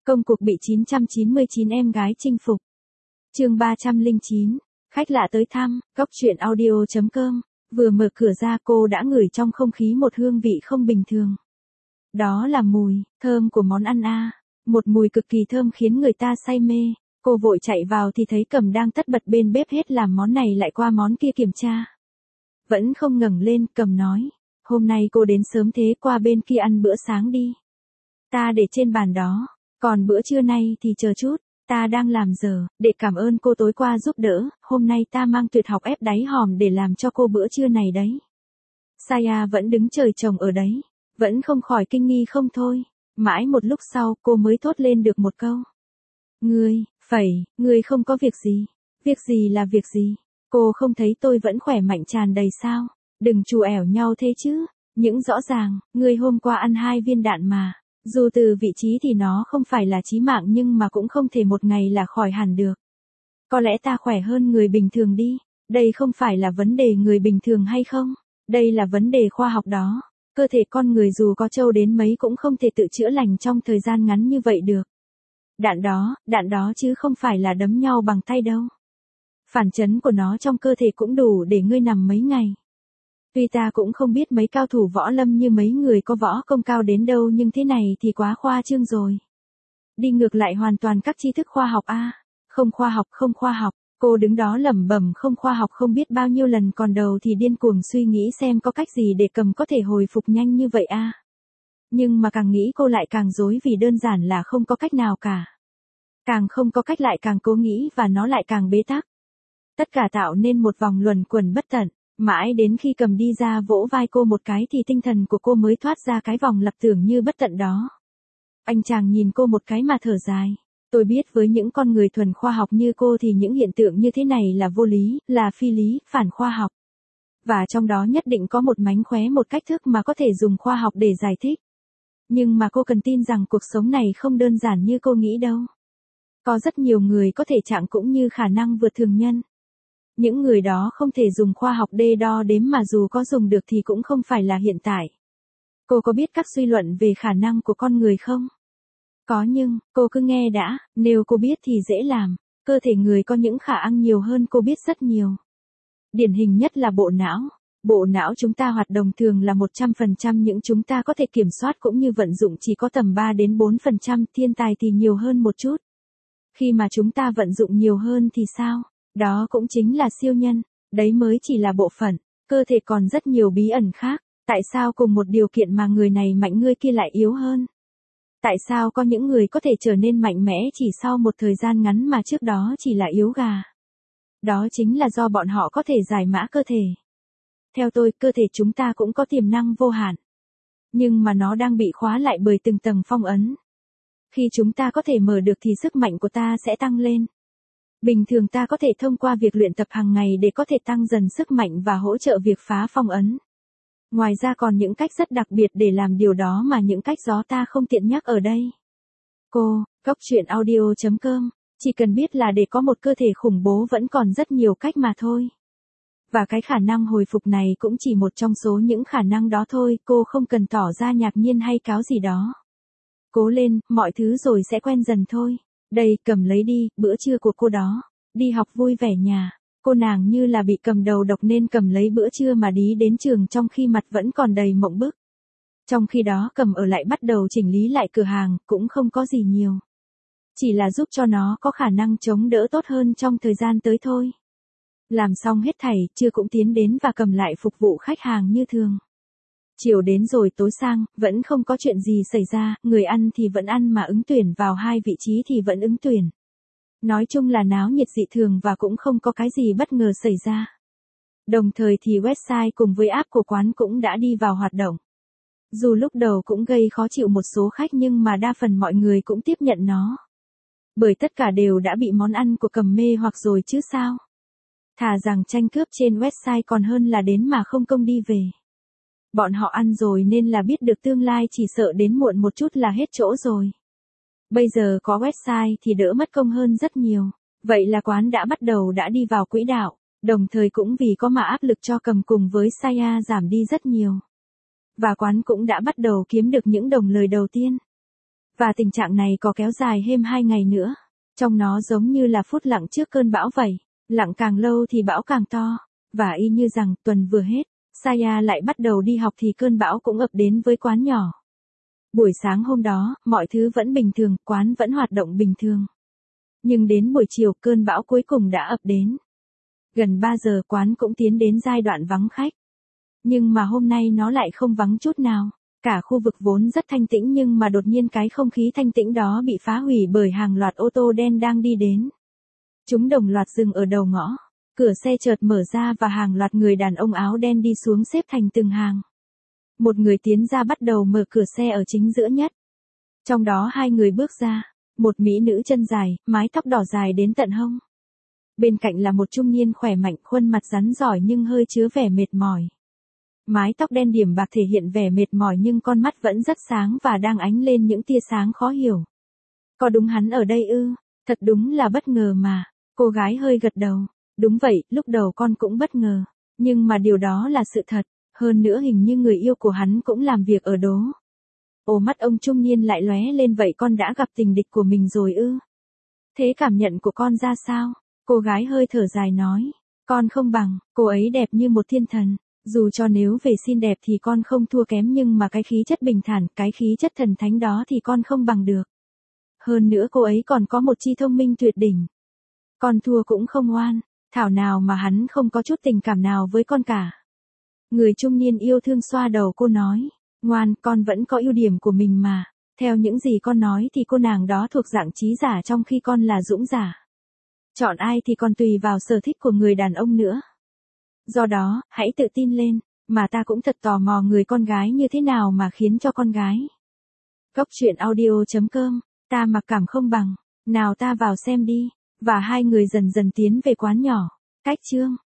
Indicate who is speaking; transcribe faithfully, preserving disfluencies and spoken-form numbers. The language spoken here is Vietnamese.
Speaker 1: Công cuộc bị chín trăm chín mươi chín em gái chinh phục. Chương ba trăm lẻ chín, khách lạ tới thăm, góc truyện audio chấm com. Vừa mở cửa ra cô đã ngửi trong không khí một hương vị không bình thường. Đó là mùi, thơm của món ăn a. Một mùi cực kỳ thơm khiến người ta say mê. Cô vội chạy vào thì thấy Cầm đang tất bật bên bếp hết làm món này lại qua món kia kiểm tra. Vẫn không ngẩng lên, Cầm nói. Hôm nay cô đến sớm thế, qua bên kia ăn bữa sáng đi. Ta để trên bàn đó. Còn bữa trưa nay thì chờ chút, ta đang làm giờ, để cảm ơn cô tối qua giúp đỡ, hôm nay ta mang tuyệt học ép đáy hòm để làm cho cô bữa trưa này đấy. Saya vẫn đứng trời trồng ở đấy, vẫn không khỏi kinh nghi không thôi, mãi một lúc sau cô mới thốt lên được một câu. Ngươi, phẩy, ngươi không có việc gì, việc gì là việc gì, cô không thấy tôi vẫn khỏe mạnh tràn đầy sao, đừng chù ẻo nhau thế chứ, những rõ ràng, ngươi hôm qua ăn hai viên đạn mà. Dù từ vị trí thì nó không phải là chí mạng nhưng mà cũng không thể một ngày là khỏi hẳn được. Có lẽ ta khỏe hơn người bình thường đi, đây không phải là vấn đề người bình thường hay không, đây là vấn đề khoa học đó. Cơ thể con người dù có trâu đến mấy cũng không thể tự chữa lành trong thời gian ngắn như vậy được. Đạn đó, đạn đó chứ không phải là đấm nhau bằng tay đâu. Phản chấn của nó trong cơ thể cũng đủ để ngươi nằm mấy ngày. Tuy ta cũng không biết mấy cao thủ võ lâm như mấy người có võ công cao đến đâu nhưng thế này thì quá khoa trương rồi. Đi ngược lại hoàn toàn các tri thức khoa học a, à. Không khoa học, không khoa học, cô đứng đó lẩm bẩm không khoa học không biết bao nhiêu lần còn đầu thì điên cuồng suy nghĩ xem có cách gì để Cầm có thể hồi phục nhanh như vậy a. À. Nhưng mà càng nghĩ cô lại càng rối vì đơn giản là không có cách nào cả. Càng không có cách lại càng cố nghĩ và nó lại càng bế tắc. Tất cả tạo nên một vòng luẩn quẩn bất tận. Mãi đến khi Cầm đi ra vỗ vai cô một cái thì tinh thần của cô mới thoát ra cái vòng lặp tưởng như bất tận đó. Anh chàng nhìn cô một cái mà thở dài. Tôi biết với những con người thuần khoa học như cô thì những hiện tượng như thế này là vô lý, là phi lý, phản khoa học. Và trong đó nhất định có một mánh khóe một cách thức mà có thể dùng khoa học để giải thích. Nhưng mà cô cần tin rằng cuộc sống này không đơn giản như cô nghĩ đâu. Có rất nhiều người có thể trạng cũng như khả năng vượt thường nhân. Những người đó không thể dùng khoa học đê đo đếm mà dù có dùng được thì cũng không phải là hiện tại. Cô có biết các suy luận về khả năng của con người không? Có nhưng, cô cứ nghe đã, nếu cô biết thì dễ làm, cơ thể người có những khả năng nhiều hơn cô biết rất nhiều. Điển hình nhất là bộ não. Bộ não chúng ta hoạt động thường là một trăm phần trăm những chúng ta có thể kiểm soát cũng như vận dụng chỉ có tầm ba đến bốn phần trăm, thiên tài thì nhiều hơn một chút. Khi mà chúng ta vận dụng nhiều hơn thì sao? Đó cũng chính là siêu nhân, đấy mới chỉ là bộ phận, cơ thể còn rất nhiều bí ẩn khác, tại sao cùng một điều kiện mà người này mạnh người kia lại yếu hơn? Tại sao có những người có thể trở nên mạnh mẽ chỉ sau một thời gian ngắn mà trước đó chỉ là yếu gà? Đó chính là do bọn họ có thể giải mã cơ thể. Theo tôi, cơ thể chúng ta cũng có tiềm năng vô hạn. Nhưng mà nó đang bị khóa lại bởi từng tầng phong ấn. Khi chúng ta có thể mở được thì sức mạnh của ta sẽ tăng lên. Bình thường ta có thể thông qua việc luyện tập hàng ngày để có thể tăng dần sức mạnh và hỗ trợ việc phá phong ấn. Ngoài ra còn những cách rất đặc biệt để làm điều đó mà những cách đó ta không tiện nhắc ở đây. Cô, góc truyện audio chấm com, chỉ cần biết là để có một cơ thể khủng bố vẫn còn rất nhiều cách mà thôi. Và cái khả năng hồi phục này cũng chỉ một trong số những khả năng đó thôi, cô không cần tỏ ra ngạc nhiên hay cáo gì đó. Cố lên, mọi thứ rồi sẽ quen dần thôi. Đây, cầm lấy đi, bữa trưa của cô đó. Đi học vui vẻ nhà. Cô nàng như là bị cầm đầu độc nên cầm lấy bữa trưa mà đi đến trường trong khi mặt vẫn còn đầy mộng bức. Trong khi đó Cầm ở lại bắt đầu chỉnh lý lại cửa hàng, cũng không có gì nhiều. Chỉ là giúp cho nó có khả năng chống đỡ tốt hơn trong thời gian tới thôi. Làm xong hết thảy, trưa cũng tiến đến và Cầm lại phục vụ khách hàng như thường. Chiều đến rồi tối sang, vẫn không có chuyện gì xảy ra, người ăn thì vẫn ăn mà ứng tuyển vào hai vị trí thì vẫn ứng tuyển. Nói chung là náo nhiệt dị thường và cũng không có cái gì bất ngờ xảy ra. Đồng thời thì website cùng với app của quán cũng đã đi vào hoạt động. Dù lúc đầu cũng gây khó chịu một số khách nhưng mà đa phần mọi người cũng tiếp nhận nó. Bởi tất cả đều đã bị món ăn của Cầm mê hoặc rồi chứ sao. Thà rằng tranh cướp trên website còn hơn là đến mà không công đi về. Bọn họ ăn rồi nên là biết được tương lai chỉ sợ đến muộn một chút là hết chỗ rồi. Bây giờ có website thì đỡ mất công hơn rất nhiều. Vậy là quán đã bắt đầu đã đi vào quỹ đạo, đồng thời cũng vì có mà áp lực cho Cầm cùng với Saya giảm đi rất nhiều. Và quán cũng đã bắt đầu kiếm được những đồng lời đầu tiên. Và tình trạng này có kéo dài thêm hai ngày nữa. Trong nó giống như là phút lặng trước cơn bão vậy. Lặng càng lâu thì bão càng to. Và y như rằng tuần vừa hết, Saya lại bắt đầu đi học thì cơn bão cũng ập đến với quán nhỏ. Buổi sáng hôm đó, mọi thứ vẫn bình thường, quán vẫn hoạt động bình thường. Nhưng đến buổi chiều, cơn bão cuối cùng đã ập đến. Gần ba giờ quán cũng tiến đến giai đoạn vắng khách. Nhưng mà hôm nay nó lại không vắng chút nào. Cả khu vực vốn rất thanh tĩnh nhưng mà đột nhiên cái không khí thanh tĩnh đó bị phá hủy bởi hàng loạt ô tô đen đang đi đến. Chúng đồng loạt dừng ở đầu ngõ. Cửa xe chợt mở ra và hàng loạt người đàn ông áo đen đi xuống xếp thành từng hàng. Một người tiến ra bắt đầu mở cửa xe ở chính giữa nhất. Trong đó hai người bước ra. Một mỹ nữ chân dài, mái tóc đỏ dài đến tận hông. Bên cạnh là một trung niên khỏe mạnh, khuôn mặt rắn giỏi nhưng hơi chứa vẻ mệt mỏi. Mái tóc đen điểm bạc thể hiện vẻ mệt mỏi nhưng con mắt vẫn rất sáng và đang ánh lên những tia sáng khó hiểu. Có đúng hắn ở đây ư? Thật đúng là bất ngờ mà. Cô gái hơi gật đầu. Đúng vậy, lúc đầu con cũng bất ngờ. Nhưng mà điều đó là sự thật. Hơn nữa hình như người yêu của hắn cũng làm việc ở đó. Ồ, mắt ông trung niên lại lóe lên, vậy con đã gặp tình địch của mình rồi ư? Thế cảm nhận của con ra sao? Cô gái hơi thở dài nói. Con không bằng, cô ấy đẹp như một thiên thần. Dù cho nếu về xinh đẹp thì con không thua kém nhưng mà cái khí chất bình thản, cái khí chất thần thánh đó thì con không bằng được. Hơn nữa cô ấy còn có một chi thông minh tuyệt đỉnh. Con thua cũng không oan, thảo nào mà hắn không có chút tình cảm nào với con cả. Người trung niên yêu thương xoa đầu cô nói. Ngoan, con vẫn có ưu điểm của mình mà. Theo những gì con nói thì cô nàng đó thuộc dạng trí giả trong khi con là dũng giả. Chọn ai thì còn tùy vào sở thích của người đàn ông nữa. Do đó, hãy tự tin lên, mà ta cũng thật tò mò người con gái như thế nào mà khiến cho con gái. Góc truyện audio chấm com, ta mặc cảm không bằng, nào ta vào xem đi, và hai người dần dần tiến về quán nhỏ. Cách chương